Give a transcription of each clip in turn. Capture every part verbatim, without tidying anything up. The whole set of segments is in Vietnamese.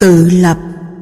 Tự lập.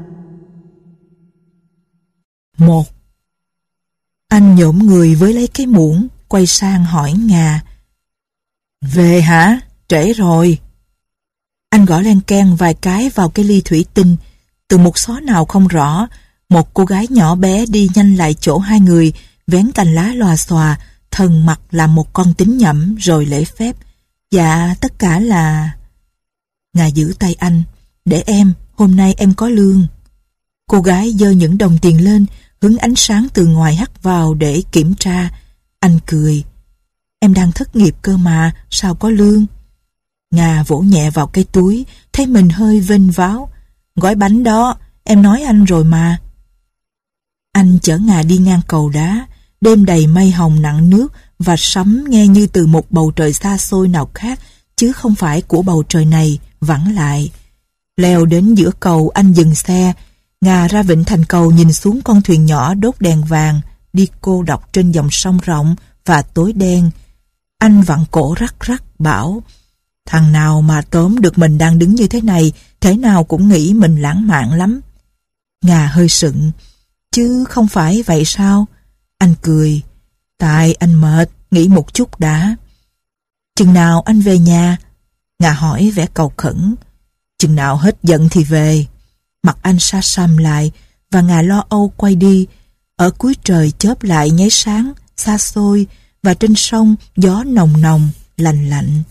Một. Anh nhổm người với lấy cái muỗng, quay sang hỏi Ngà. Về hả? Trễ rồi. Anh gõ len keng vài cái vào cái ly thủy tinh. Từ một xó nào không rõ, một cô gái nhỏ bé đi nhanh lại chỗ hai người, vén cành lá lòa xòa, thần mặt làm một con tín nhẩm rồi lễ phép. Dạ, tất cả là... Ngà giữ tay anh. Để em, hôm nay em có lương. Cô gái giơ những đồng tiền lên, hứng ánh sáng từ ngoài hắt vào để kiểm tra. Anh cười. Em đang thất nghiệp cơ mà, sao có lương? Ngà vỗ nhẹ vào cái túi, thấy mình hơi vênh váo. Gói bánh đó, em nói anh rồi mà. Anh chở Ngà đi ngang cầu đá, đêm đầy mây hồng nặng nước và sấm nghe như từ một bầu trời xa xôi nào khác, chứ không phải của bầu trời này, vẳng lại. Leo đến giữa cầu, anh dừng xe. Ngà ra vịnh thành cầu nhìn xuống con thuyền nhỏ đốt đèn vàng, đi cô độc trên dòng sông rộng và tối đen. Anh vặn cổ rắc rắc bảo, thằng nào mà tóm được mình đang đứng như thế này, thế nào cũng nghĩ mình lãng mạn lắm. Ngà hơi sững, chứ không phải vậy sao? Anh cười, tại anh mệt, nghỉ một chút đã. Chừng nào anh về nhà? Ngà hỏi vẻ cầu khẩn. Chừng nào hết giận thì về. Mặt anh xa xăm lại, và Ngà lo âu quay đi. Ở cuối trời chớp lại nháy sáng, xa xôi, và trên sông gió nồng nồng, lạnh lạnh.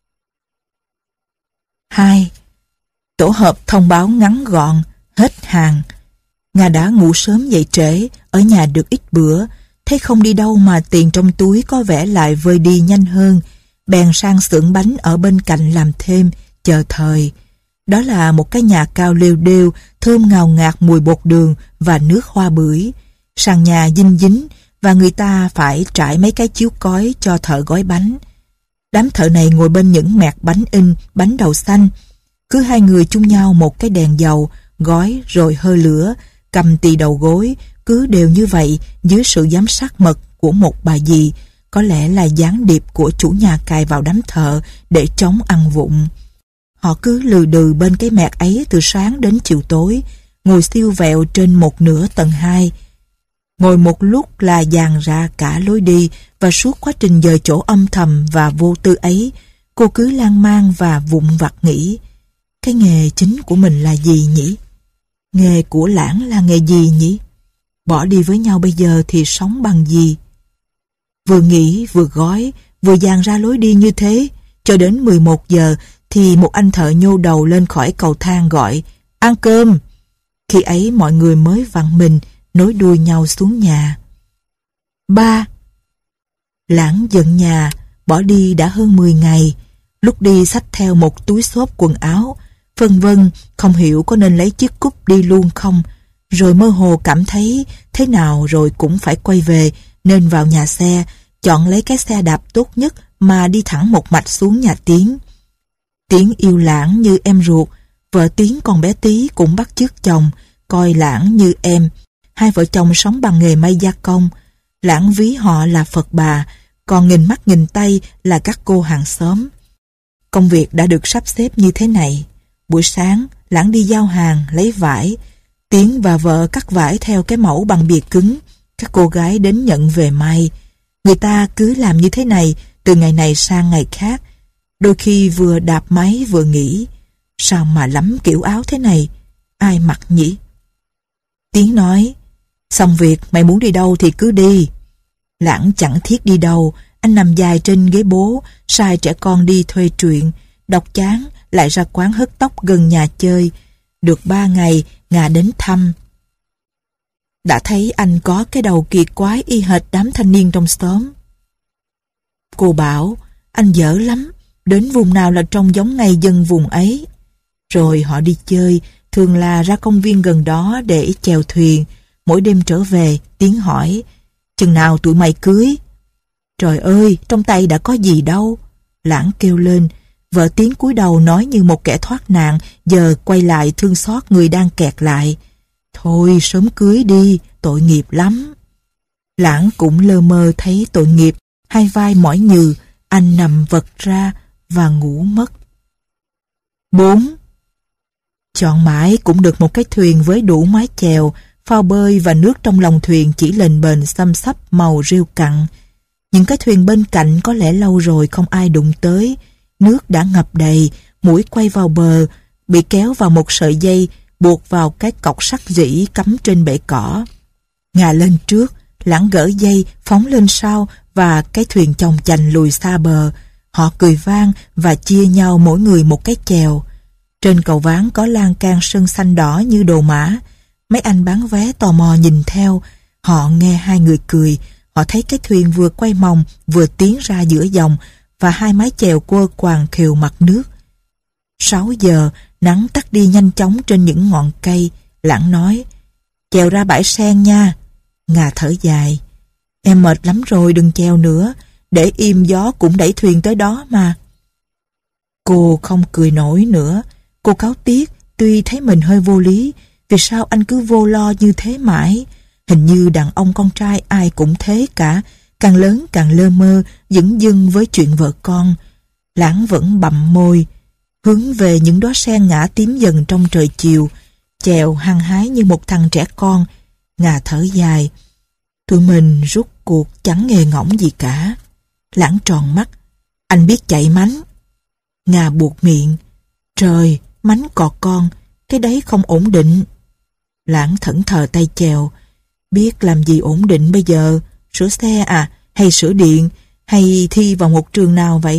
Hai. Tổ hợp thông báo ngắn gọn, hết hàng. Ngà đã ngủ sớm dậy trễ, ở nhà được ít bữa, thấy không đi đâu mà tiền trong túi có vẻ lại vơi đi nhanh hơn, bèn sang xưởng bánh ở bên cạnh làm thêm, chờ thời. Đó là một cái nhà cao lêu đêu, thơm ngào ngạt mùi bột đường và nước hoa bưởi. Sàn nhà dinh dính và người ta phải trải mấy cái chiếu cói cho thợ gói bánh. Đám thợ này ngồi bên những mẹt bánh in, bánh đậu xanh. Cứ hai người chung nhau một cái đèn dầu, gói rồi hơi lửa, cầm tì đầu gối, cứ đều như vậy dưới sự giám sát mật của một bà dì, có lẽ là gián điệp của chủ nhà cài vào đám thợ để chống ăn vụng. Họ cứ lừ đừ bên cái mẹt ấy từ sáng đến chiều tối, ngồi siêu vẹo trên một nửa tầng hai. Ngồi một lúc là dàn ra cả lối đi, và suốt quá trình dời chỗ âm thầm và vô tư ấy, cô cứ lan man và vụng vặt nghĩ, cái nghề chính của mình là gì nhỉ? Nghề của Lãng là nghề gì nhỉ? Bỏ đi với nhau bây giờ thì sống bằng gì? Vừa nghĩ vừa gói, vừa dàn ra lối đi như thế, cho đến mười một giờ thì một anh thợ nhô đầu lên khỏi cầu thang gọi, ăn cơm. Khi ấy mọi người mới vặn mình, nối đuôi nhau xuống nhà. Ba. Lãng giận nhà, bỏ đi đã hơn mười ngày. Lúc đi xách theo một túi xốp quần áo, phân vân không hiểu có nên lấy chiếc cúp đi luôn không, rồi mơ hồ cảm thấy thế nào rồi cũng phải quay về, nên vào nhà xe, chọn lấy cái xe đạp tốt nhất mà đi thẳng một mạch xuống nhà Tiến. Tiến yêu Lãng như em ruột, vợ Tiến còn bé tí cũng bắt chước chồng, coi Lãng như em. Hai vợ chồng sống bằng nghề may gia công. Lãng ví họ là Phật bà, còn nghìn mắt nghìn tay là các cô hàng xóm. Công việc đã được sắp xếp như thế này. Buổi sáng, Lãng đi giao hàng, lấy vải. Tiến và vợ cắt vải theo cái mẫu bằng bìa cứng. Các cô gái đến nhận về may. Người ta cứ làm như thế này, từ ngày này sang ngày khác. Đôi khi vừa đạp máy vừa nghĩ, sao mà lắm kiểu áo thế này, ai mặc nhỉ? Tiến nói, xong việc mày muốn đi đâu thì cứ đi. Lãng chẳng thiết đi đâu, anh nằm dài trên ghế bố, sai trẻ con đi thuê truyện, đọc chán lại ra quán hớt tóc gần nhà chơi. Được ba ngày, Ngà đến thăm. Đã thấy anh có cái đầu kỳ quái y hệt đám thanh niên trong xóm. Cô bảo, anh dở lắm, đến vùng nào là trông giống ngay dân vùng ấy. Rồi họ đi chơi, thường là ra công viên gần đó để chèo thuyền. Mỗi đêm trở về, Tiến hỏi, chừng nào tụi mày cưới? Trời ơi, trong tay đã có gì đâu. Lãng kêu lên. Vợ Tiến cúi đầu nói như một kẻ thoát nạn, giờ quay lại thương xót người đang kẹt lại. Thôi sớm cưới đi, tội nghiệp lắm. Lãng cũng lơ mơ thấy tội nghiệp, hai vai mỏi nhừ, anh nằm vật ra và ngủ mất. Bốn. Chọn mãi cũng được một cái thuyền với đủ mái chèo, phao bơi và nước trong lòng thuyền chỉ lềnh bềnh xăm xắp màu rêu cặn. Những cái thuyền bên cạnh có lẽ lâu rồi không ai đụng tới. Nước đã ngập đầy, mũi quay vào bờ, bị kéo vào một sợi dây, buộc vào cái cọc sắt rỉ cắm trên bệ cỏ. Ngà lên trước, Lãng gỡ dây, phóng lên sau và cái thuyền chồng chành lùi xa bờ. Họ cười vang và chia nhau mỗi người một cái chèo. Trên cầu ván có lan can sơn xanh đỏ như đồ mã. Mấy anh bán vé tò mò nhìn theo. Họ nghe hai người cười. Họ thấy cái thuyền vừa quay mòng vừa tiến ra giữa dòng và hai mái chèo quơ quàng khều mặt nước. Sáu giờ, nắng tắt đi nhanh chóng trên những ngọn cây. Lãng nói, chèo ra bãi sen nha. Ngà thở dài, em mệt lắm rồi, đừng chèo nữa, để im gió cũng đẩy thuyền tới đó mà. Cô không cười nổi nữa. Cô cáu tiếc, tuy thấy mình hơi vô lý. Vì sao anh cứ vô lo như thế mãi? Hình như đàn ông con trai ai cũng thế cả, càng lớn càng lơ mơ, dửng dưng với chuyện vợ con. Lãng vẫn bặm môi, hướng về những đóa sen ngã tím dần trong trời chiều, chèo hăng hái như một thằng trẻ con. Ngà thở dài, tụi mình rút cuộc chẳng nghề ngỗng gì cả. Lãng tròn mắt, anh biết chạy mánh. Ngà buột miệng, trời, mánh cò con, cái đấy không ổn định. Lãng thẫn thờ tay chèo, biết làm gì ổn định bây giờ, sửa xe à, hay sửa điện, hay thi vào một trường nào vậy?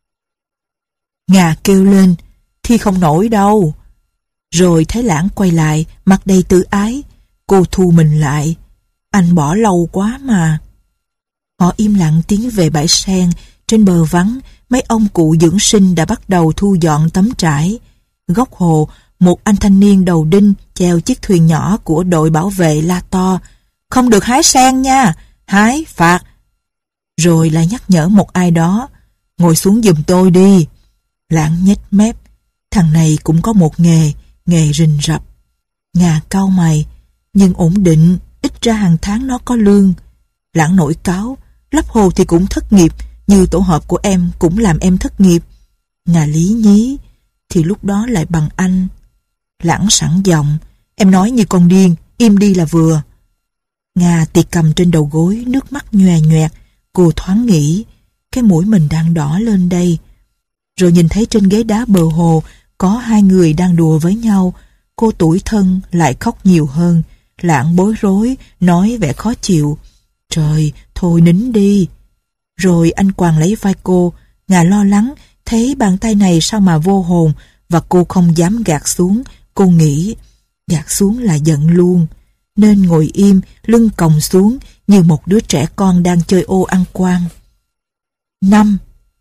Ngà kêu lên, thi không nổi đâu. Rồi thấy Lãng quay lại, mặt đầy tự ái. Cô thu mình lại, anh bỏ lâu quá mà. Họ im lặng tiến về bãi sen. Trên bờ vắng, mấy ông cụ dưỡng sinh đã bắt đầu thu dọn tấm trải. Góc hồ, một anh thanh niên đầu đinh chèo chiếc thuyền nhỏ của đội bảo vệ la to, không được hái sen nha, hái phạt. Rồi lại nhắc nhở một ai đó, ngồi xuống giùm tôi đi. Lãng nhếch mép, thằng này cũng có một nghề, nghề rình rập. Ngà cau mày, nhưng ổn định, ít ra hàng tháng nó có lương. Lãng nổi cáu, lấp hồ thì cũng thất nghiệp, như tổ hợp của em cũng làm em thất nghiệp. Ngà lý nhí, thì lúc đó lại bằng anh. Lãng sẵn giọng, em nói như con điên, im đi là vừa. Ngà tì cầm trên đầu gối, nước mắt nhòe nhoẹt. Cô thoáng nghĩ, cái mũi mình đang đỏ lên đây. Rồi nhìn thấy trên ghế đá bờ hồ có hai người đang đùa với nhau. Cô tủi thân lại khóc nhiều hơn. Lãng bối rối, nói vẻ khó chịu, trời, thôi nín đi. Rồi anh quàng lấy vai cô. Ngà lo lắng, thấy bàn tay này sao mà vô hồn, và cô không dám gạt xuống. Cô nghĩ, gạt xuống là giận luôn, nên ngồi im, lưng còng xuống, như một đứa trẻ con đang chơi ô ăn quan. Năm.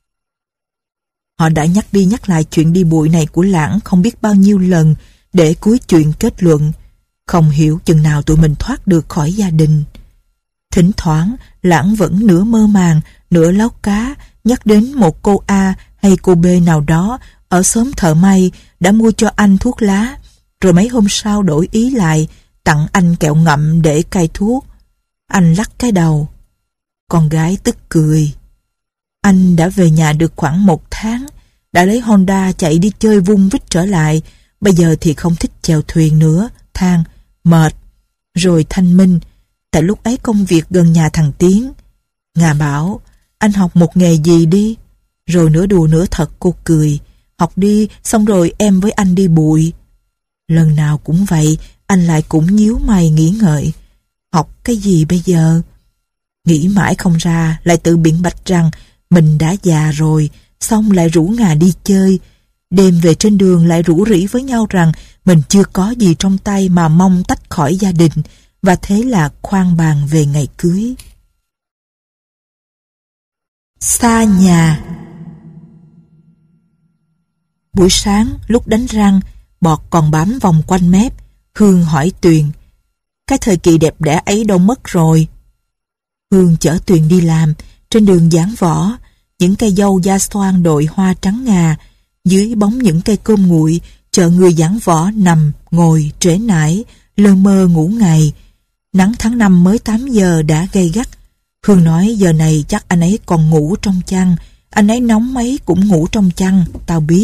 Họ đã nhắc đi nhắc lại chuyện đi bụi này của Lãng không biết bao nhiêu lần, để cuối chuyện kết luận, không hiểu chừng nào tụi mình thoát được khỏi gia đình. Thỉnh thoảng, Lãng vẫn nửa mơ màng, nửa láo cá, nhắc đến một cô A hay cô B nào đó ở xóm thợ may đã mua cho anh thuốc lá, rồi mấy hôm sau đổi ý lại, tặng anh kẹo ngậm để cai thuốc. Anh lắc cái đầu. Con gái tức cười. Anh đã về nhà được khoảng một tháng, đã lấy Honda chạy đi chơi vung vít trở lại, bây giờ thì không thích chèo thuyền nữa, than, mệt. Rồi thanh minh, tại lúc ấy công việc gần nhà thằng Tiến. Ngà bảo, anh học một nghề gì đi. Rồi nửa đùa nửa thật cô cười, học đi, xong rồi em với anh đi bụi. Lần nào cũng vậy, anh lại cũng nhíu mày nghĩ ngợi. Học cái gì bây giờ? Nghĩ mãi không ra, lại tự biện bạch rằng mình đã già rồi, xong lại rủ Ngà đi chơi. Đêm về trên đường lại rủ rỉ với nhau rằng mình chưa có gì trong tay mà mong tách khỏi gia đình, và thế là khoan bàn về ngày cưới. Xa nhà. Buổi sáng lúc đánh răng, bọt còn bám vòng quanh mép. Hương hỏi Tuyền, cái thời kỳ đẹp đẽ ấy đâu mất rồi? Hương chở Tuyền đi làm. Trên đường Giảng Võ, những cây dâu da xoan đội hoa trắng ngà, dưới bóng những cây cơm nguội, chợ người Giảng Võ nằm, ngồi, trễ nải, lơ mơ ngủ ngày. Nắng tháng năm mới tám giờ đã gay gắt. Hương nói giờ này chắc anh ấy còn ngủ trong chăn. Anh ấy nóng mấy cũng ngủ trong chăn, tao biết.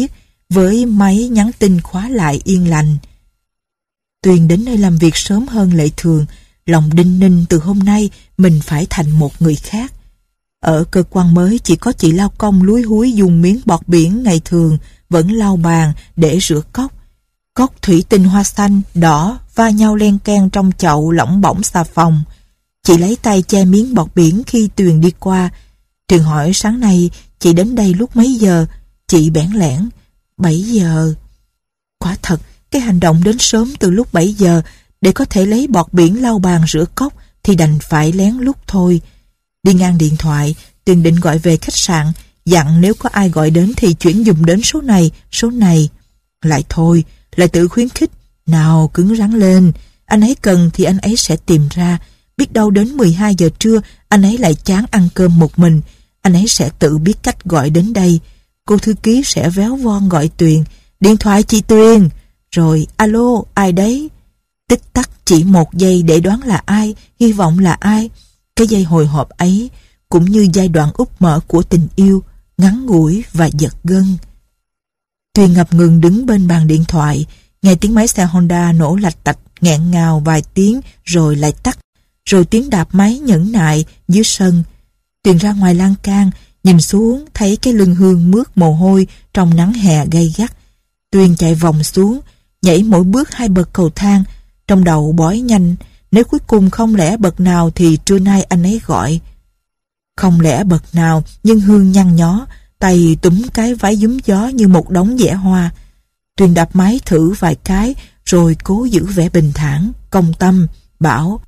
với máy nhắn tin khóa lại yên lành. Tuyền đến nơi làm việc sớm hơn lệ thường, lòng đinh ninh từ hôm nay mình phải thành một người khác. Ở cơ quan mới chỉ có chị lao công lúi húi dùng miếng bọt biển ngày thường vẫn lau bàn để rửa cốc. Cốc thủy tinh hoa xanh, đỏ va nhau len keng trong chậu lỏng bỏng xà phòng. Chị lấy tay che miếng bọt biển khi Tuyền đi qua. Tuyền hỏi sáng nay chị đến đây lúc mấy giờ? Chị bẽn lẽn, bảy giờ. Quả thật, cái hành động đến sớm từ lúc bảy giờ để có thể lấy bọt biển lau bàn rửa cốc thì đành phải lén lút thôi. Đi ngang điện thoại, Tuyền định gọi về khách sạn, dặn nếu có ai gọi đến thì chuyển dùm đến số này, số này. Lại thôi, lại tự khuyến khích, nào cứng rắn lên, anh ấy cần thì anh ấy sẽ tìm ra. Biết đâu đến mười hai giờ trưa, anh ấy lại chán ăn cơm một mình, anh ấy sẽ tự biết cách gọi đến đây. Cô thư ký sẽ véo von gọi Tuyền, điện thoại chị Tuyền, rồi alo, ai đấy? Tích tắc chỉ một giây để đoán là ai, hy vọng là ai. Cái giây hồi hộp ấy cũng như giai đoạn úp mở của tình yêu, ngắn ngủi và giật gân. Tuyền ngập ngừng đứng bên bàn điện thoại, nghe tiếng máy xe Honda nổ lạch tạch nghẹn ngào vài tiếng rồi lại tắt, rồi tiếng đạp máy nhẫn nại dưới sân. Tuyền ra ngoài lan can, nhìn xuống thấy cái lưng Hương mướt mồ hôi trong nắng hè gay gắt. Tuyền chạy vòng xuống, nhảy mỗi bước hai bậc cầu thang, trong đầu bói nhanh, nếu cuối cùng không lẽ bậc nào thì trưa nay anh ấy gọi. Không lẽ bậc nào, nhưng Hương nhăn nhó, tay túm cái váy giúm gió như một đống dẻ hoa. Tuyền đạp máy thử vài cái, rồi cố giữ vẻ bình thản, công tâm, bảo: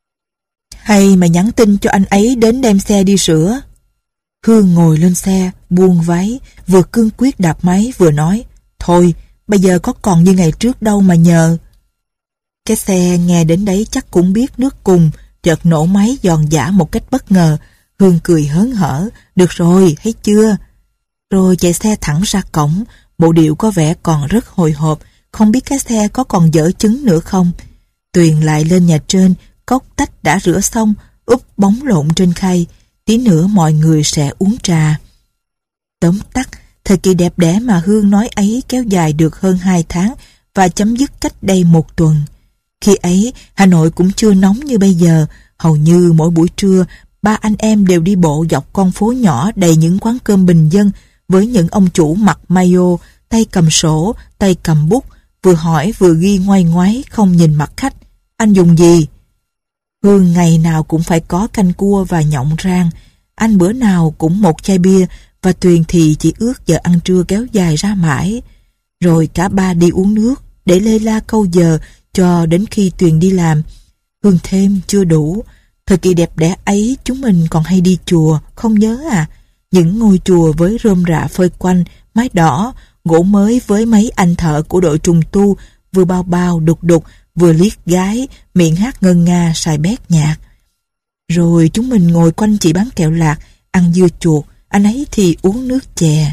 hay mày nhắn tin cho anh ấy đến đem xe đi sửa. Hương ngồi lên xe, buông váy, vừa cương quyết đạp máy vừa nói: thôi, bây giờ có còn như ngày trước đâu mà nhờ. Cái xe nghe đến đấy chắc cũng biết nước cùng, chợt nổ máy giòn giã một cách bất ngờ. Hương cười hớn hở: được rồi, thấy chưa? Rồi chạy xe thẳng ra cổng, bộ điệu có vẻ còn rất hồi hộp, không biết cái xe có còn dở chứng nữa không. Tuyền lại lên nhà trên, cốc tách đã rửa xong, úp bóng lộn trên khay, tí nữa mọi người sẽ uống trà. Tóm tắt, thời kỳ đẹp đẽ mà Hương nói ấy kéo dài được hơn hai tháng và chấm dứt cách đây một tuần. Khi ấy, Hà Nội cũng chưa nóng như bây giờ, hầu như mỗi buổi trưa, ba anh em đều đi bộ dọc con phố nhỏ đầy những quán cơm bình dân với những ông chủ mặc maillot, tay cầm sổ, tay cầm bút, vừa hỏi vừa ghi ngoay ngoáy không nhìn mặt khách. Anh dùng gì? Hương ngày nào cũng phải có canh cua và nhộng rang, anh bữa nào cũng một chai bia, và Tuyền thì chỉ ước giờ ăn trưa kéo dài ra mãi. Rồi cả ba đi uống nước để lê la câu giờ cho đến khi Tuyền đi làm. Hương thêm chưa đủ, thời kỳ đẹp đẽ ấy chúng mình còn hay đi chùa, không nhớ à? Những ngôi chùa với rơm rạ phơi quanh, mái đỏ, gỗ mới với mấy anh thợ của đội trùng tu, vừa bao bao đục đục, vừa liếc gái, miệng hát ngân nga xài bét nhạc. Rồi chúng mình ngồi quanh chị bán kẹo lạc, ăn dưa chuột, anh ấy thì uống nước chè.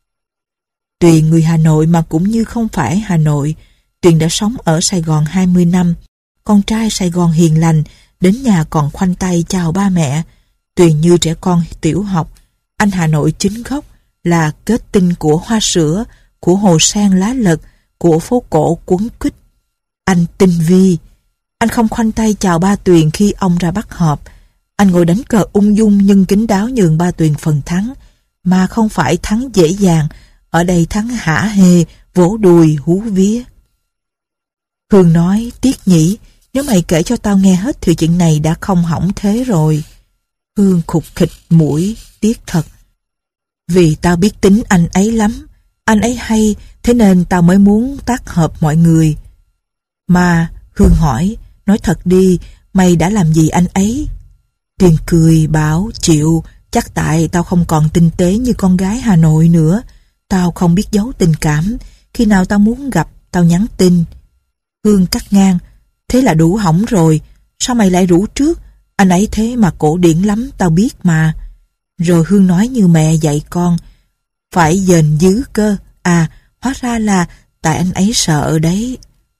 Tuyền người Hà Nội mà cũng như không phải Hà Nội. Tuyền đã sống ở Sài Gòn hai mươi năm. Con trai Sài Gòn hiền lành, đến nhà còn khoanh tay chào ba mẹ. Tuyền như trẻ con tiểu học. Anh Hà Nội chính gốc, là kết tinh của hoa sữa, của hồ sen lá lật, của phố cổ quấn quýt. Anh tinh vi. Anh không khoanh tay chào ba Tuyền khi ông ra bắt họp. Anh ngồi đánh cờ ung dung nhưng kín đáo nhường ba Tuyền phần thắng, mà không phải thắng dễ dàng. Ở đây thắng hả hê, vỗ đùi, hú vía. Hương nói: tiếc nhỉ, nếu mày kể cho tao nghe hết thì chuyện này đã không hỏng thế rồi. Hương khục khịch mũi: tiếc thật. Vì tao biết tính anh ấy lắm. Anh ấy hay, thế nên tao mới muốn tác hợp mọi người. Mà, Hương hỏi, nói thật đi, mày đã làm gì anh ấy? Tuyền cười bảo: chịu, chắc tại tao không còn tinh tế như con gái Hà Nội nữa. Tao không biết giấu tình cảm. Khi nào tao muốn gặp, tao nhắn tin. Hương cắt ngang: thế là đủ hỏng rồi. Sao mày lại rủ trước? Anh ấy thế mà cổ điển lắm, tao biết mà. Rồi Hương nói như mẹ dạy con: phải dền dứ cơ. À, hóa ra là tại anh ấy sợ đấy.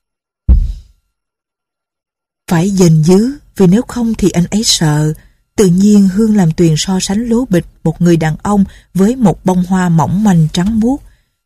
Phải dền dứ, vì nếu không thì anh ấy sợ. Tự nhiên Hương làm Tuyền so sánh lố bịch một người đàn ông với một bông hoa mỏng manh trắng muốt.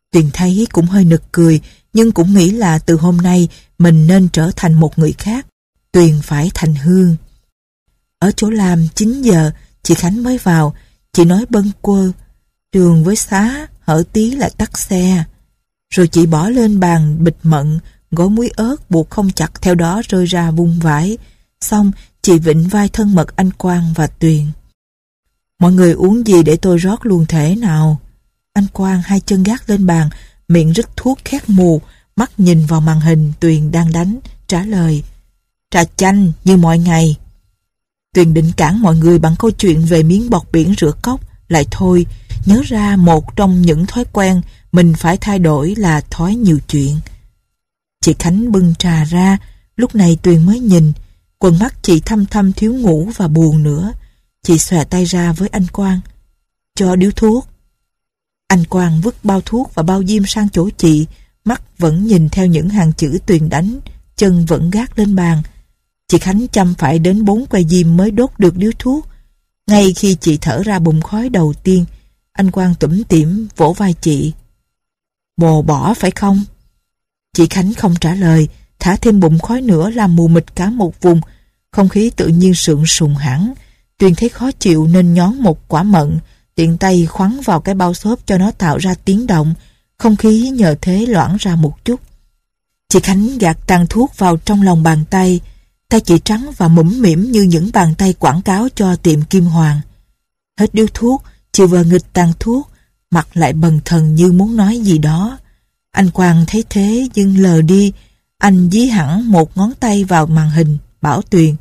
Tuyền thấy cũng hơi nực cười, nhưng cũng nghĩ là từ hôm nay mình nên trở thành một người khác. Tuyền phải thành Hương. Ở chỗ làm chín giờ, chị Khánh mới vào. Chị nói bâng quơ, trường với xá, hở tí là tắt xe. Rồi chị bỏ lên bàn bịch mận, gói muối ớt buộc không chặt, theo đó rơi ra vung vãi. Xong, chị vịnh vai thân mật anh Quang và Tuyền. Mọi người uống gì để tôi rót luôn thể nào? Anh Quang hai chân gác lên bàn, miệng rít thuốc khét mù, mắt nhìn vào màn hình Tuyền đang đánh, trả lời. Trà chanh như mọi ngày. Tuyền định cản mọi người bằng câu chuyện về miếng bọt biển rửa cốc, lại thôi, nhớ ra một trong những thói quen mình phải thay đổi là thói nhiều chuyện. Chị Khánh bưng trà ra, lúc này Tuyền mới nhìn, quần mắt chị thâm thâm thiếu ngủ và buồn nữa. Chị xòe tay ra với anh Quang. Cho điếu thuốc. Anh Quang vứt bao thuốc và bao diêm sang chỗ chị, mắt vẫn nhìn theo những hàng chữ Tuyền đánh, chân vẫn gác lên bàn. Chị Khánh chăm phải đến bốn que diêm mới đốt được điếu thuốc. Ngay khi chị thở ra bùm khói đầu tiên, anh Quang tủm tỉm vỗ vai chị. Bồ bỏ phải không? Chị Khánh không trả lời, thả thêm bùm khói nữa làm mù mịt cả một vùng. Không khí tự nhiên sượng sùng hẳn. Tuyền thấy khó chịu nên nhón một quả mận, tiện tay khoắn vào cái bao xốp cho nó tạo ra tiếng động. Không khí nhờ thế loãng ra một chút. Chị Khánh gạt tàn thuốc vào trong lòng bàn tay. Tay chị trắng và mũm mĩm như những bàn tay quảng cáo cho tiệm Kim Hoàng. Hết điếu thuốc, chị vờ nghịch tàn thuốc, mặt lại bần thần như muốn nói gì đó. Anh Quang thấy thế nhưng lờ đi. Anh dí hẳn một ngón tay vào màn hình, bảo Tuyền.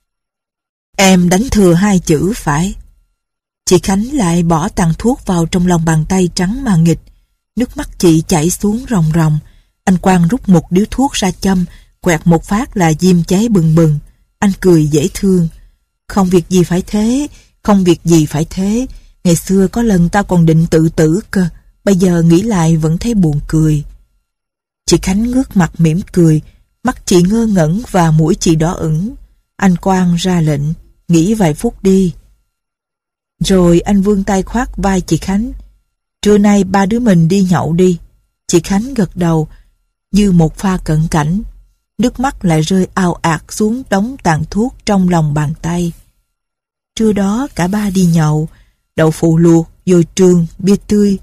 Em đánh thừa hai chữ phải. Chị Khánh lại bỏ tàn thuốc vào trong lòng bàn tay trắng mà nghịch. Nước mắt chị chảy xuống ròng ròng. Anh Quang rút một điếu thuốc ra châm, quẹt một phát là diêm cháy bừng bừng. Anh cười dễ thương. Không việc gì phải thế, không việc gì phải thế. Ngày xưa có lần tao còn định tự tử cơ, bây giờ nghĩ lại vẫn thấy buồn cười. Chị Khánh ngước mặt mỉm cười, mắt chị ngơ ngẩn và mũi chị đỏ ửng. Anh Quang ra lệnh, nghỉ vài phút đi. Rồi anh vươn tay khoác vai chị Khánh. Trưa nay ba đứa mình đi nhậu đi. Chị Khánh gật đầu, như một pha cận cảnh. Nước mắt lại rơi ào ạt xuống đống tàn thuốc trong lòng bàn tay. Trưa đó cả ba đi nhậu, đậu phụ luộc, dồi trường, bia tươi.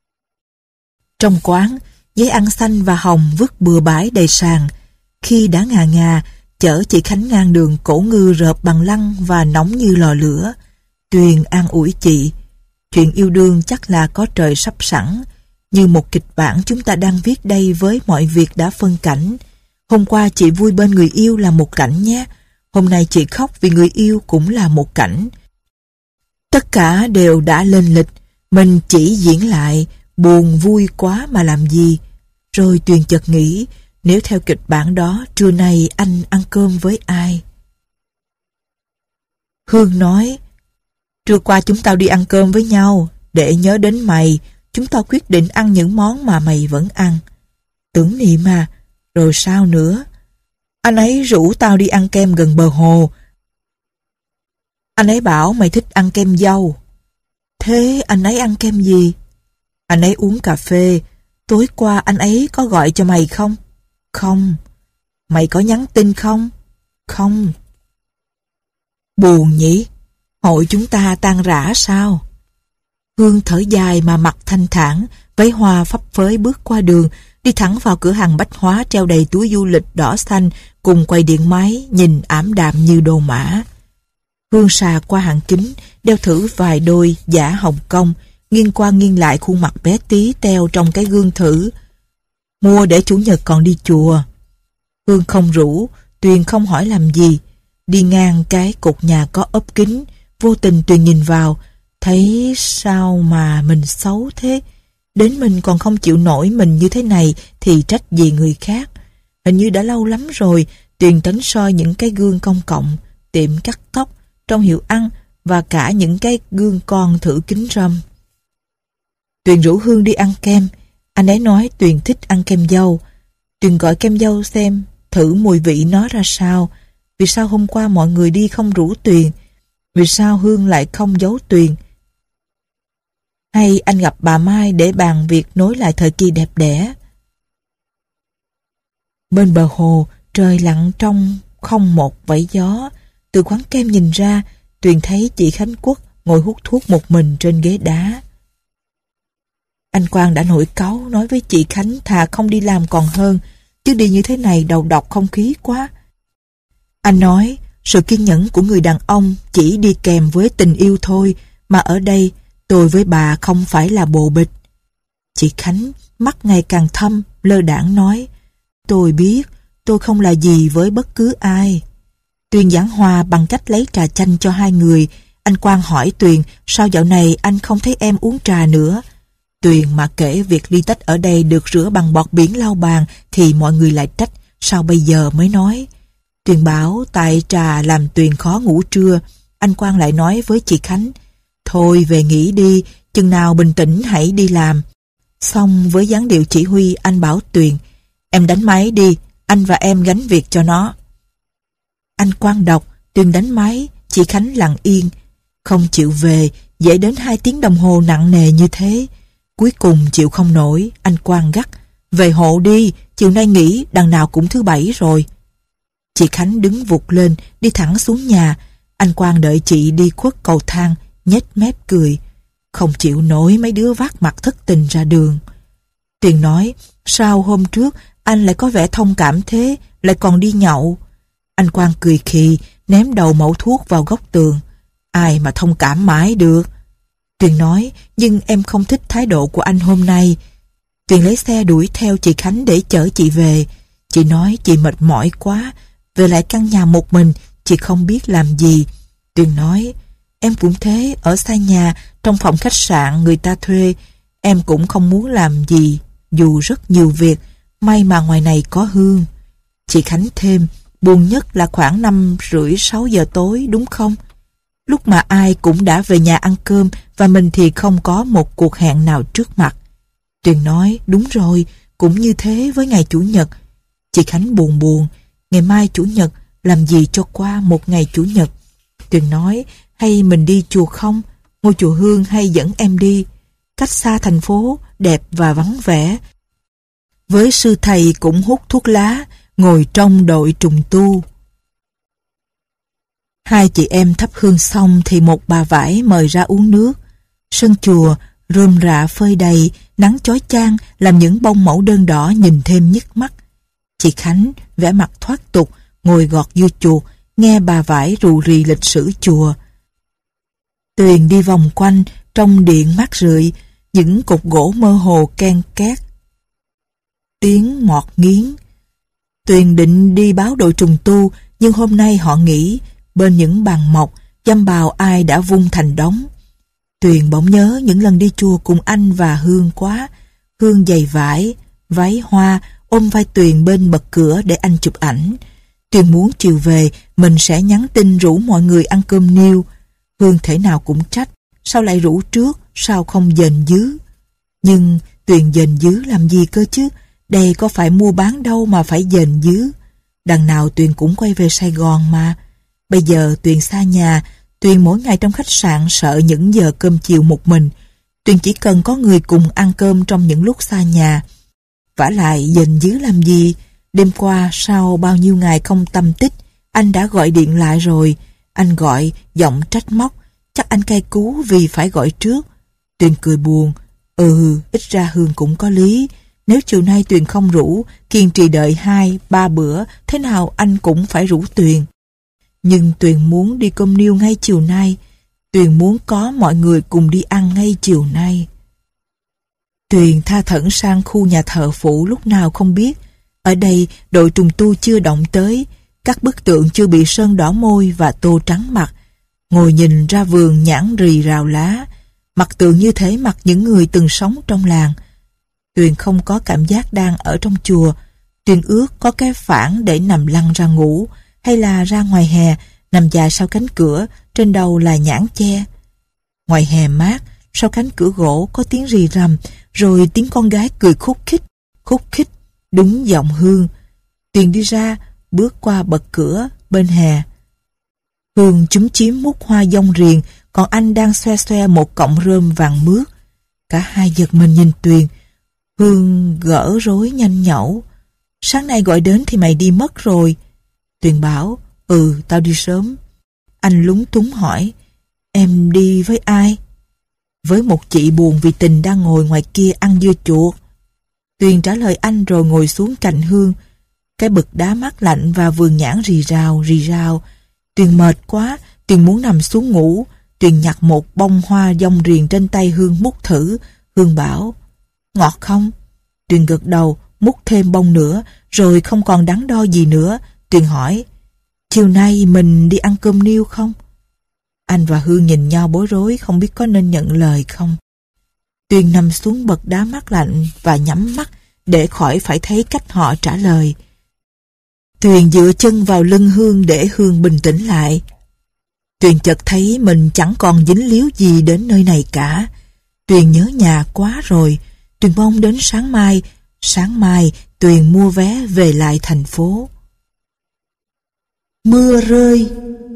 Trong quán, giấy ăn xanh và hồng vứt bừa bãi đầy sàn. Khi đã ngà ngà, chở chị Khánh ngang đường, cổ ngư rợp bằng lăng và nóng như lò lửa. Tuyền an ủi chị. Chuyện yêu đương chắc là có trời sắp sẵn. Như một kịch bản chúng ta đang viết đây với mọi việc đã phân cảnh. Hôm qua chị vui bên người yêu là một cảnh nhé. Hôm nay chị khóc vì người yêu cũng là một cảnh. Tất cả đều đã lên lịch. Mình chỉ diễn lại, buồn vui quá mà làm gì. Rồi Tuyền chợt nghĩ, nếu theo kịch bản đó, trưa nay anh ăn cơm với ai? Hương nói, trưa qua chúng tao đi ăn cơm với nhau. Để nhớ đến mày, chúng tao quyết định ăn những món mà mày vẫn ăn. Tưởng niệm mà, rồi sao nữa? Anh ấy rủ tao đi ăn kem gần bờ hồ. Anh ấy bảo mày thích ăn kem dâu. Thế anh ấy ăn kem gì? Anh ấy uống cà phê. Tối qua anh ấy có gọi cho mày không? Không. Mày có nhắn tin không? Không. Buồn nhỉ? Hội chúng ta tan rã sao? Hương thở dài mà mặt thanh thản, váy hoa phấp phới bước qua đường, đi thẳng vào cửa hàng bách hóa treo đầy túi du lịch đỏ xanh cùng quầy điện máy nhìn ảm đạm như đồ mã. Hương xà qua hàng kính, đeo thử vài đôi giả Hồng Kông, nghiêng qua nghiêng lại khuôn mặt bé tí teo trong cái gương thử. Mua để chủ nhật còn đi chùa. Hương không rủ, Tuyền không hỏi làm gì. Đi ngang cái cột nhà có ốp kính, vô tình Tuyền nhìn vào, thấy sao mà mình xấu thế. Đến mình còn không chịu nổi mình như thế này thì trách gì người khác. Hình như đã lâu lắm rồi Tuyền tránh soi những cái gương công cộng, tiệm cắt tóc, trong hiệu ăn và cả những cái gương con thử kính râm. Tuyền rủ Hương đi ăn kem. Anh ấy nói Tuyền thích ăn kem dâu. Tuyền gọi kem dâu xem, thử mùi vị nó ra sao. Vì sao hôm qua mọi người đi không rủ Tuyền? Vì sao Hương lại không giấu Tuyền? Hay anh gặp bà Mai để bàn việc nối lại thời kỳ đẹp đẽ? Bên bờ hồ, trời lặng trong không một vẫy gió. Từ quán kem nhìn ra, Tuyền thấy chị Khánh Quốc ngồi hút thuốc một mình trên ghế đá. Anh Quang đã nổi cáu nói với chị Khánh thà không đi làm còn hơn, chứ đi như thế này đầu độc không khí quá. Anh nói, sự kiên nhẫn của người đàn ông chỉ đi kèm với tình yêu thôi, mà ở đây tôi với bà không phải là bồ bịch. Chị Khánh mắt ngày càng thâm, lơ đãng nói, tôi biết tôi không là gì với bất cứ ai. Tuyền giảng hòa bằng cách lấy trà chanh cho hai người. Anh Quang hỏi Tuyền sao dạo này anh không thấy em uống trà nữa. Tuyền mà kể việc ly tách ở đây được rửa bằng bọt biển lau bàn thì mọi người lại trách, sao bây giờ mới nói. Tuyền bảo tại trà làm Tuyền khó ngủ trưa. Anh Quang lại nói với chị Khánh, thôi về nghỉ đi, chừng nào bình tĩnh hãy đi làm. Xong với dáng điệu chỉ huy, anh bảo Tuyền, em đánh máy đi, anh và em gánh việc cho nó. Anh Quang đọc, Tuyền đánh máy, chị Khánh lặng yên, không chịu về, dễ đến hai tiếng đồng hồ nặng nề như thế. Cuối cùng chịu không nổi, anh Quang gắt, về hộ đi, chiều nay nghỉ, đằng nào cũng thứ bảy rồi. Chị Khánh đứng vụt lên, đi thẳng xuống nhà. Anh Quang đợi chị đi khuất cầu thang, nhếch mép cười, không chịu nổi mấy đứa vác mặt thất tình ra đường. Tuyền nói, sao hôm trước anh lại có vẻ thông cảm thế, lại còn đi nhậu. Anh Quang cười khì, ném đầu mẩu thuốc vào góc tường. Ai mà thông cảm mãi được. Tuyền nói, nhưng em không thích thái độ của anh hôm nay. Tuyền lấy xe đuổi theo chị Khánh để chở chị về. Chị nói chị mệt mỏi quá, về lại căn nhà một mình, chị không biết làm gì. Tuyền nói, em cũng thế, ở xa nhà, trong phòng khách sạn người ta thuê, em cũng không muốn làm gì, dù rất nhiều việc, may mà ngoài này có Hương. Chị Khánh thêm, buồn nhất là khoảng năm rưỡi sáu giờ tối đúng không? Lúc mà ai cũng đã về nhà ăn cơm và mình thì không có một cuộc hẹn nào trước mặt. Tuyền nói, đúng rồi, cũng như thế với ngày Chủ nhật. Chị Khánh buồn buồn, ngày mai Chủ nhật, làm gì cho qua một ngày Chủ nhật. Tuyền nói, hay mình đi chùa không? Ngôi chùa Hương hay dẫn em đi. Cách xa thành phố, đẹp và vắng vẻ. Với sư thầy cũng hút thuốc lá, ngồi trong đội trùng tu. Hai chị em thắp hương xong thì một bà vải mời ra uống nước. Sân chùa, rơm rạ phơi đầy, nắng chói chang làm những bông mẫu đơn đỏ nhìn thêm nhức mắt. Chị Khánh, vẻ mặt thoát tục, ngồi gọt dưa chuột, nghe bà vải rù rì lịch sử chùa. Tuyền đi vòng quanh, trong điện mát rượi, những cột gỗ mơ hồ ken két. Tiếng mọt nghiến. Tuyền định đi báo đội trùng tu, nhưng hôm nay họ nghỉ, bên những bàn mộc, dăm bào ai đã vung thành đống. Tuyền bỗng nhớ những lần đi chùa cùng anh và Hương quá. Hương giày vải, váy hoa, ôm vai Tuyền bên bậc cửa để anh chụp ảnh. Tuyền muốn chiều về, mình sẽ nhắn tin rủ mọi người ăn cơm niêu. Hương thể nào cũng trách, sao lại rủ trước, sao không dền dứ. Nhưng Tuyền dền dứ làm gì cơ chứ, đây có phải mua bán đâu mà phải dền dứ. Đằng nào Tuyền cũng quay về Sài Gòn mà. Bây giờ Tuyền xa nhà, Tuyền mỗi ngày trong khách sạn sợ những giờ cơm chiều một mình. Tuyền chỉ cần có người cùng ăn cơm trong những lúc xa nhà. Vả lại dền dứ làm gì? Đêm qua sau bao nhiêu ngày không tâm tích, anh đã gọi điện lại rồi. Anh gọi, giọng trách móc, chắc anh cay cú vì phải gọi trước. Tuyền cười buồn, ừ, ít ra Hương cũng có lý. Nếu chiều nay Tuyền không rủ, kiên trì đợi hai, ba bữa, thế nào anh cũng phải rủ Tuyền. Nhưng Tuyền muốn đi cơm niêu ngay chiều nay. Tuyền muốn có mọi người cùng đi ăn ngay chiều nay. Tuyền tha thẩn sang khu nhà thờ phụ lúc nào không biết. Ở đây đội trùng tu chưa động tới, các bức tượng chưa bị sơn đỏ môi và tô trắng mặt. Ngồi nhìn ra vườn nhãn rì rào lá, mặt tượng như thế mặt những người từng sống trong làng. Tuyền không có cảm giác đang ở trong chùa. Tuyền ước có cái phản để nằm lăn ra ngủ, hay là ra ngoài hè, nằm dài sau cánh cửa, trên đầu là nhãn che. Ngoài hè mát, sau cánh cửa gỗ có tiếng rì rầm, rồi tiếng con gái cười khúc khích, khúc khích, đúng giọng Hương. Tuyền đi ra, bước qua bậc cửa bên hè. Hương chúm chím mút hoa dông riền, còn anh đang xoe xoe một cọng rơm vàng mướt. Cả hai giật mình nhìn Tuyền. Hương gỡ rối nhanh nhẩu. Sáng nay gọi đến thì mày đi mất rồi. Tuyền bảo, ừ, tao đi sớm. Anh lúng túng hỏi, em đi với ai? Với một chị buồn vì tình đang ngồi ngoài kia ăn dưa chuột. Tuyền trả lời anh rồi ngồi xuống cạnh Hương. Cái bực đá mát lạnh và vườn nhãn rì rào, rì rào. Tuyền mệt quá, Tuyền muốn nằm xuống ngủ. Tuyền nhặt một bông hoa dong riềng trên tay Hương múc thử. Hương bảo, ngọt không? Tuyền gật đầu, múc thêm bông nữa, rồi không còn đắn đo gì nữa. Tuyền hỏi, chiều nay mình đi ăn cơm niêu không? Anh và Hương nhìn nhau bối rối, không biết có nên nhận lời không. Tuyền nằm xuống bậc đá mát lạnh và nhắm mắt để khỏi phải thấy cách họ trả lời. Tuyền dựa chân vào lưng Hương để Hương bình tĩnh lại. Tuyền chợt thấy mình chẳng còn dính líu gì đến nơi này cả. Tuyền nhớ nhà quá rồi. Tuyền mong đến sáng mai. Sáng mai Tuyền mua vé về lại thành phố. Mưa rơi.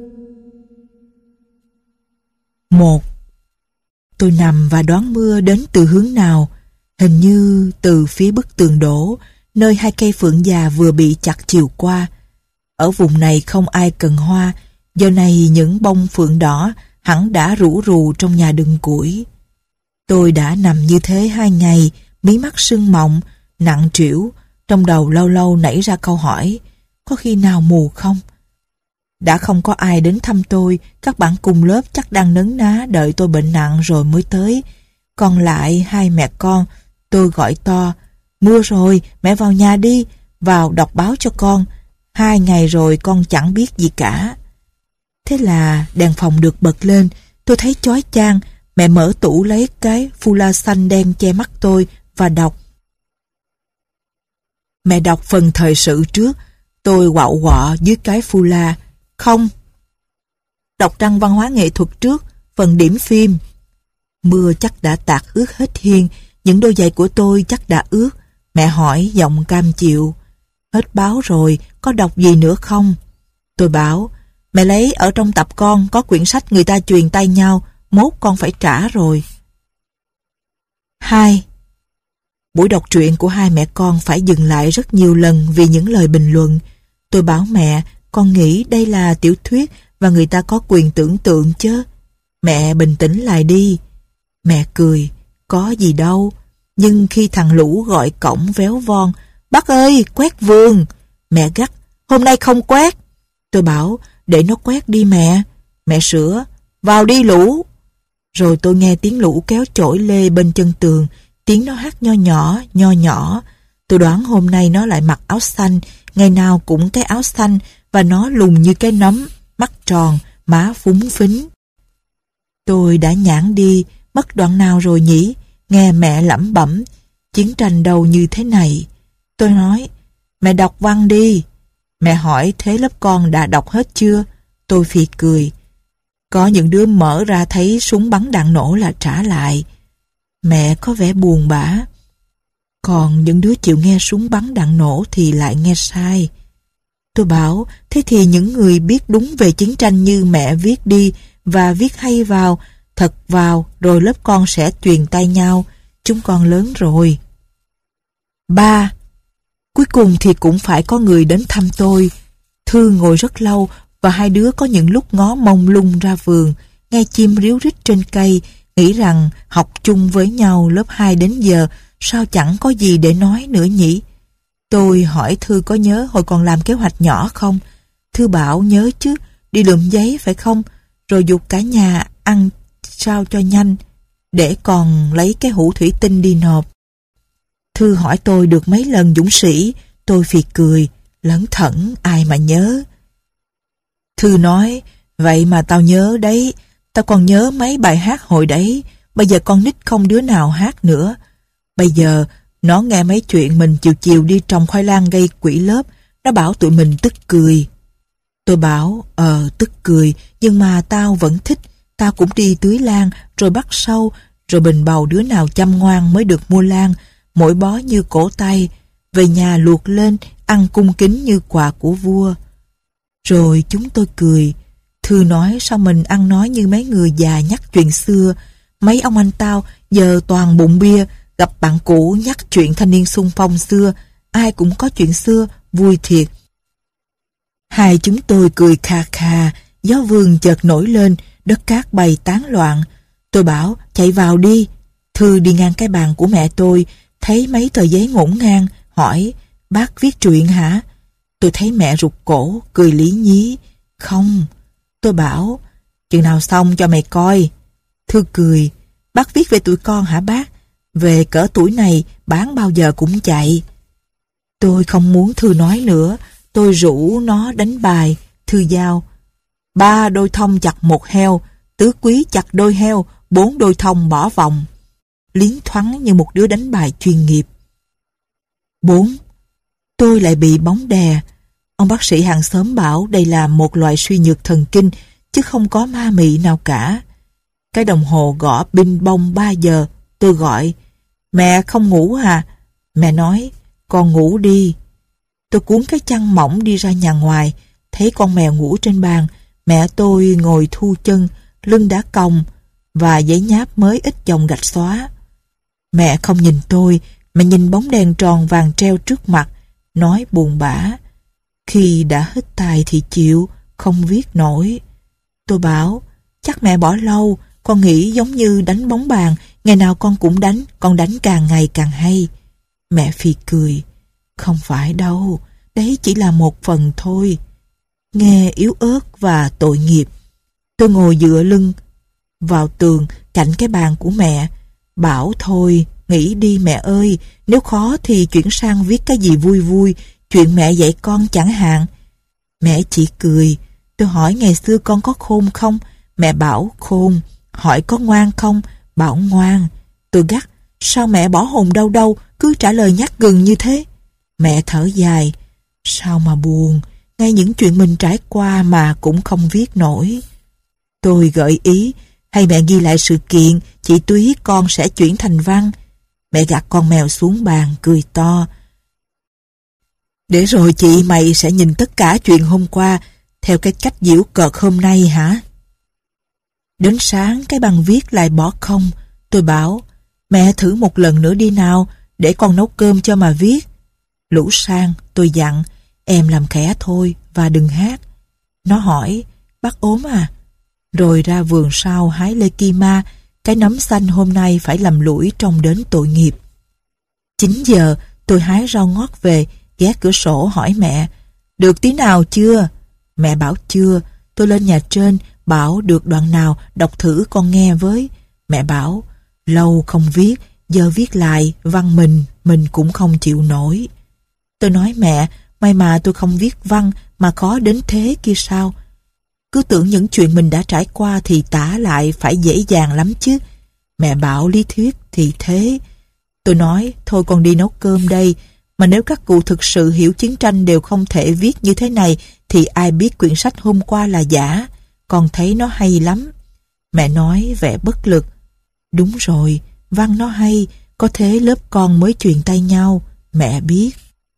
Một. Tôi nằm và đoán mưa đến từ hướng nào. Hình như từ phía bức tường đổ, nơi hai cây phượng già vừa bị chặt chiều qua. Ở vùng này không ai cần hoa. Giờ này những bông phượng đỏ hẳn đã rủ rù trong nhà đựng củi. Tôi đã nằm như thế hai ngày, mí mắt sưng mọng, nặng trĩu, trong đầu lâu lâu nảy ra câu hỏi, có khi nào mù không? Đã không có ai đến thăm tôi, các bạn cùng lớp chắc đang nấn ná đợi tôi bệnh nặng rồi mới tới. Còn lại hai mẹ con, tôi gọi to, mưa rồi, mẹ vào nhà đi, vào đọc báo cho con. Hai ngày rồi con chẳng biết gì cả. Thế là đèn phòng được bật lên, tôi thấy chói chang. Mẹ mở tủ lấy cái foulard xanh đen che mắt tôi và đọc. Mẹ đọc phần thời sự trước, tôi quạo quọ dưới cái foulard. Không. Đọc trang văn hóa nghệ thuật trước, phần điểm phim. Mưa chắc đã tạt ướt hết hiên, những đôi giày của tôi chắc đã ướt. Mẹ hỏi giọng cam chịu. Hết báo rồi, có đọc gì nữa không? Tôi bảo, mẹ lấy ở trong tập con có quyển sách người ta truyền tay nhau, mốt con phải trả rồi. Hai. Buổi đọc truyện của hai mẹ con phải dừng lại rất nhiều lần vì những lời bình luận. Tôi bảo mẹ, con nghĩ đây là tiểu thuyết và người ta có quyền tưởng tượng chứ. Mẹ bình tĩnh lại đi. Mẹ cười, có gì đâu. Nhưng khi thằng Lũ gọi cổng véo von, bác ơi, quét vườn. Mẹ gắt, hôm nay không quét. Tôi bảo, để nó quét đi mẹ. Mẹ sửa, vào đi Lũ. Rồi tôi nghe tiếng Lũ kéo chổi lê bên chân tường, tiếng nó hát nho nhỏ, nho nhỏ. Tôi đoán hôm nay nó lại mặc áo xanh, ngày nào cũng cái áo xanh và nó lùn như cái nấm, mắt tròn, má phúng phính. Tôi đã nhãn đi, mất đoạn nào rồi nhỉ? Nghe mẹ lẩm bẩm, chiến tranh đâu như thế này. Tôi nói, mẹ đọc văn đi. Mẹ hỏi thế lớp con đã đọc hết chưa? Tôi phì cười. Có những đứa mở ra thấy súng bắn đạn nổ là trả lại. Mẹ có vẻ buồn bã. Còn những đứa chịu nghe súng bắn đạn nổ thì lại nghe sai. Tôi bảo, thế thì những người biết đúng về chiến tranh như mẹ viết đi và viết hay vào, thật vào, rồi lớp con sẽ truyền tay nhau. Chúng con lớn rồi. Ba. Cuối cùng thì cũng phải có người đến thăm tôi. Thư ngồi rất lâu và hai đứa có những lúc ngó mông lung ra vườn, nghe chim ríu rít trên cây, nghĩ rằng học chung với nhau lớp hai đến giờ, sao chẳng có gì để nói nữa nhỉ? Tôi hỏi Thư có nhớ hồi còn làm kế hoạch nhỏ không? Thư bảo nhớ chứ, đi lượm giấy phải không? Rồi giục cả nhà ăn sao cho nhanh, để còn lấy cái hũ thủy tinh đi nộp. Thư hỏi tôi được mấy lần dũng sĩ, tôi phì cười, lẩn thẩn ai mà nhớ. Thư nói, vậy mà tao nhớ đấy, tao còn nhớ mấy bài hát hồi đấy, bây giờ con nít không đứa nào hát nữa. Bây giờ, nó nghe mấy chuyện mình chiều chiều đi trồng khoai lang gây quỹ lớp, nó bảo tụi mình tức cười. Tôi bảo, ờ, tức cười, nhưng mà tao vẫn thích, tao cũng đi tưới lan, rồi bắt sâu, rồi bình bầu đứa nào chăm ngoan mới được mua lan, mỗi bó như cổ tay, về nhà luộc lên, ăn cung kính như quà của vua. Rồi chúng tôi cười. Thư nói sao mình ăn nói như mấy người già nhắc chuyện xưa. Mấy ông anh tao Giờ toàn bụng bia, gặp bạn cũ nhắc chuyện thanh niên xung phong xưa, ai cũng có chuyện xưa, vui thiệt. Hai chúng tôi cười kha kha, gió vườn chợt nổi lên, đất cát bay tán loạn. Tôi bảo chạy vào đi. Thư đi ngang cái bàn của mẹ tôi, thấy mấy tờ giấy ngổn ngang, hỏi bác viết truyện hả? Tôi thấy mẹ rụt cổ, cười lý nhí. Không. Tôi bảo chừng nào xong cho mày coi. Thư cười. Bác viết về tụi con hả bác? Về cỡ tuổi này bán bao giờ cũng chạy. Tôi không muốn Thư nói nữa. Tôi rủ nó đánh bài. Thư giao: ba đôi thông chặt một heo, tứ quý chặt đôi heo, bốn đôi thông bỏ vòng. Liến thoáng như một đứa đánh bài chuyên nghiệp. Bốn. Tôi lại bị bóng đè. Ông bác sĩ hàng xóm bảo đây là một loại suy nhược thần kinh, chứ không có ma mị nào cả. Cái đồng hồ gõ binh bông ba giờ. Tôi gọi: mẹ không ngủ à? Mẹ nói: con ngủ đi. Tôi cuốn cái chăn mỏng đi ra nhà ngoài, thấy con mèo ngủ trên bàn. Mẹ tôi ngồi thu chân, lưng đã còng và giấy nháp mới ít dòng gạch xóa. Mẹ không nhìn tôi, mà nhìn bóng đèn tròn vàng treo trước mặt, nói buồn bã: khi đã hết tài thì chịu, không viết nổi. Tôi bảo: chắc mẹ bỏ lâu, con nghĩ giống như đánh bóng bàn, ngày nào con cũng đánh, con đánh càng ngày càng hay. Mẹ phì cười: không phải đâu, đấy chỉ là một phần thôi. Nghe yếu ớt và tội nghiệp. Tôi ngồi dựa lưng vào tường cạnh cái bàn của mẹ, bảo thôi, nghĩ đi mẹ ơi, nếu khó thì chuyển sang viết cái gì vui vui, chuyện mẹ dạy con chẳng hạn. Mẹ chỉ cười. Tôi hỏi ngày xưa con có khôn không? Mẹ bảo khôn. Hỏi có ngoan không? Bảo ngoan. Tôi gắt: sao mẹ bỏ hồn đâu đâu, cứ trả lời nhát gừng như thế? Mẹ thở dài: sao mà buồn, ngay những chuyện mình trải qua mà cũng không viết nổi. Tôi gợi ý: hay mẹ ghi lại sự kiện, chị Túy con sẽ chuyển thành văn. Mẹ gạt con mèo xuống bàn, cười to: để rồi chị mày sẽ nhìn tất cả chuyện hôm qua theo cái cách giễu cợt hôm nay hả? Đến sáng cái băng viết lại bỏ không. Tôi bảo: mẹ thử một lần nữa đi nào, để con nấu cơm cho mà viết. Lũ sang, tôi dặn: em làm khẽ thôi và đừng hát. Nó hỏi: bác ốm à? Rồi ra vườn sau hái lê ki ma, cái nấm xanh hôm nay phải làm lũi trông đến tội nghiệp. Chín giờ tôi hái rau ngót về, ghé cửa sổ hỏi mẹ: được tí nào chưa? Mẹ bảo chưa. Tôi lên nhà trên bảo được đoạn nào đọc thử con nghe với. Mẹ bảo: lâu không viết, giờ viết lại văn mình, mình cũng không chịu nổi. Tôi nói mẹ, may mà tôi không viết văn mà khó đến thế kia sao? Cứ tưởng những chuyện mình đã trải qua thì tả lại phải dễ dàng lắm chứ. Mẹ bảo lý thuyết thì thế. Tôi nói thôi con đi nấu cơm đây, mà nếu các cụ thực sự hiểu chiến tranh đều không thể viết như thế này thì ai biết quyển sách hôm qua là giả. Con thấy nó hay lắm. Mẹ nói vẻ bất lực: đúng rồi, văn nó hay, có thế lớp con mới truyền tay nhau. Mẹ biết.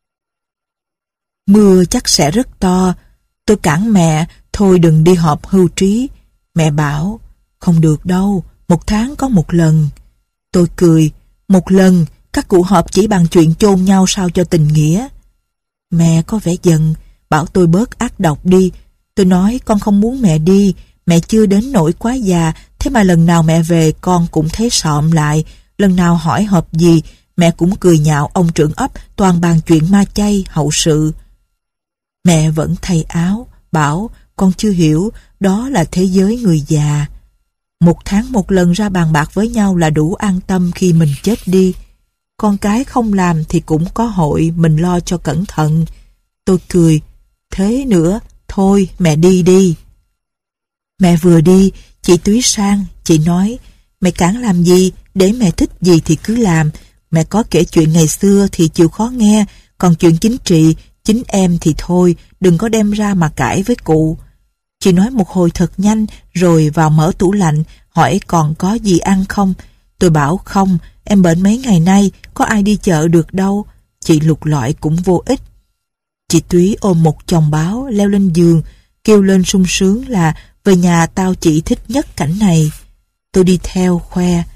Mưa chắc sẽ rất to. Tôi cản mẹ: thôi đừng đi họp hưu trí. Mẹ bảo: không được đâu, một tháng có một lần. Tôi cười: một lần, các cụ họp chỉ bằng chuyện chôn nhau sao cho tình nghĩa. Mẹ có vẻ giận, bảo tôi bớt ác độc đi. Tôi nói con không muốn mẹ đi, mẹ chưa đến nỗi quá già, thế mà lần nào mẹ về con cũng thấy sọm lại, lần nào hỏi họp gì mẹ cũng cười nhạo ông trưởng ấp, toàn bàn chuyện ma chay hậu sự. Mẹ vẫn thay áo, bảo con chưa hiểu, đó là thế giới người già. Một tháng một lần ra bàn bạc với nhau là đủ an tâm khi mình chết đi. Con cái không làm thì cũng có hội, mình lo cho cẩn thận. Tôi cười: thế nữa, thôi mẹ đi đi. Mẹ vừa đi, chị Túy sang, chị nói: mẹ cản làm gì, để mẹ thích gì thì cứ làm. Mẹ có kể chuyện ngày xưa thì chịu khó nghe, còn chuyện chính trị, chính em thì thôi, đừng có đem ra mà cãi với cụ. Chị nói một hồi thật nhanh, rồi vào mở tủ lạnh, hỏi còn có gì ăn không. Tôi bảo không, em bệnh mấy ngày nay, có ai đi chợ được đâu. Chị lục lọi cũng vô ích. Chị Túy ôm một chồng báo, leo lên giường, kêu lên sung sướng là về nhà tao chị thích nhất cảnh này. Tôi đi theo khoe: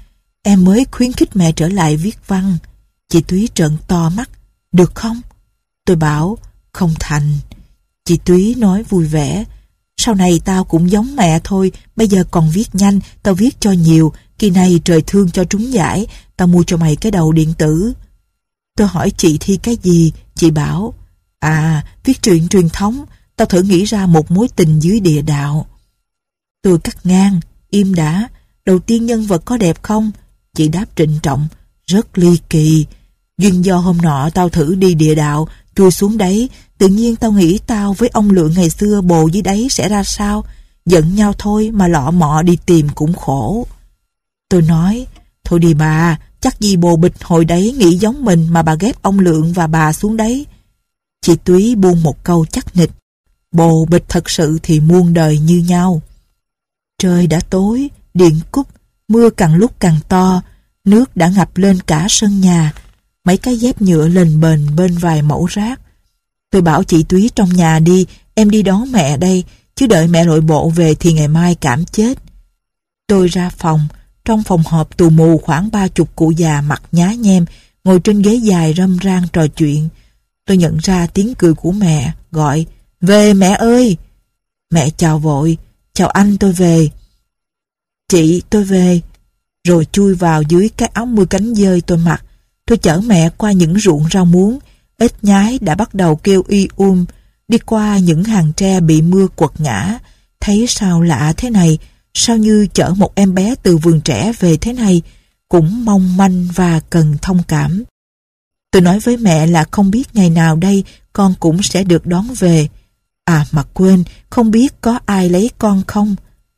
em mới khuyến khích mẹ trở lại viết văn. Chị Túy trợn to mắt. Được không? Tôi bảo, không thành. Chị Túy nói vui vẻ, sau này tao cũng giống mẹ thôi, bây giờ còn viết nhanh, tao viết cho nhiều, kỳ này trời thương cho trúng giải, tao mua cho mày cái đầu điện tử. Tôi hỏi chị thi cái gì, chị bảo, à, viết truyện truyền thống, tao thử nghĩ ra một mối tình dưới địa đạo. Tôi cắt ngang, im đã, đầu tiên nhân vật có đẹp không? Chị đáp trịnh trọng, rất ly kỳ. Duyên do hôm nọ tao thử đi địa đạo, chui xuống đấy, tự nhiên tao nghĩ tao với ông Lượng ngày xưa bồ dưới đấy sẽ ra sao. Giận nhau thôi mà lọ mọ đi tìm cũng khổ. Tôi nói, thôi đi bà, chắc gì bồ bịch hồi đấy nghĩ giống mình mà bà ghép ông Lượng và bà xuống đấy. Chị Túy buông một câu chắc nịch, bồ bịch thật sự thì muôn đời như nhau. Trời đã tối, điện cúp, mưa càng lúc càng to, nước đã ngập lên cả sân nhà, mấy cái dép nhựa lềnh bềnh bên vài mẫu rác. Tôi bảo chị Túy trong nhà đi, em đi đón mẹ đây, chứ đợi mẹ lội bộ về thì ngày mai cảm chết. Tôi ra phòng, trong phòng họp tù mù khoảng ba chục cụ già mặt nhá nhem, ngồi trên ghế dài râm ran trò chuyện. Tôi nhận ra tiếng cười của mẹ, gọi, về mẹ ơi! Mẹ chào vội, chào anh tôi về. Chị tôi về. Rồi chui vào dưới cái áo mưa cánh dơi tôi mặc. Tôi chở mẹ qua những ruộng rau muống, ếch nhái đã bắt đầu kêu y um, đi qua những hàng tre bị mưa quật ngã, thấy sao lạ thế này, sao như chở một em bé từ vườn trẻ về thế này, cũng mong manh và cần thông cảm. Tôi nói với mẹ là không biết ngày nào đây con cũng sẽ được đón về. À mà quên, không biết có ai lấy con không?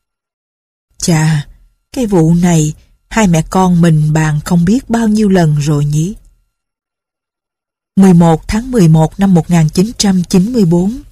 Chà, cái vụ này hai mẹ con mình bàn không biết bao nhiêu lần rồi nhỉ. mười một tháng mười một năm một nghìn chín trăm chín mươi bốn.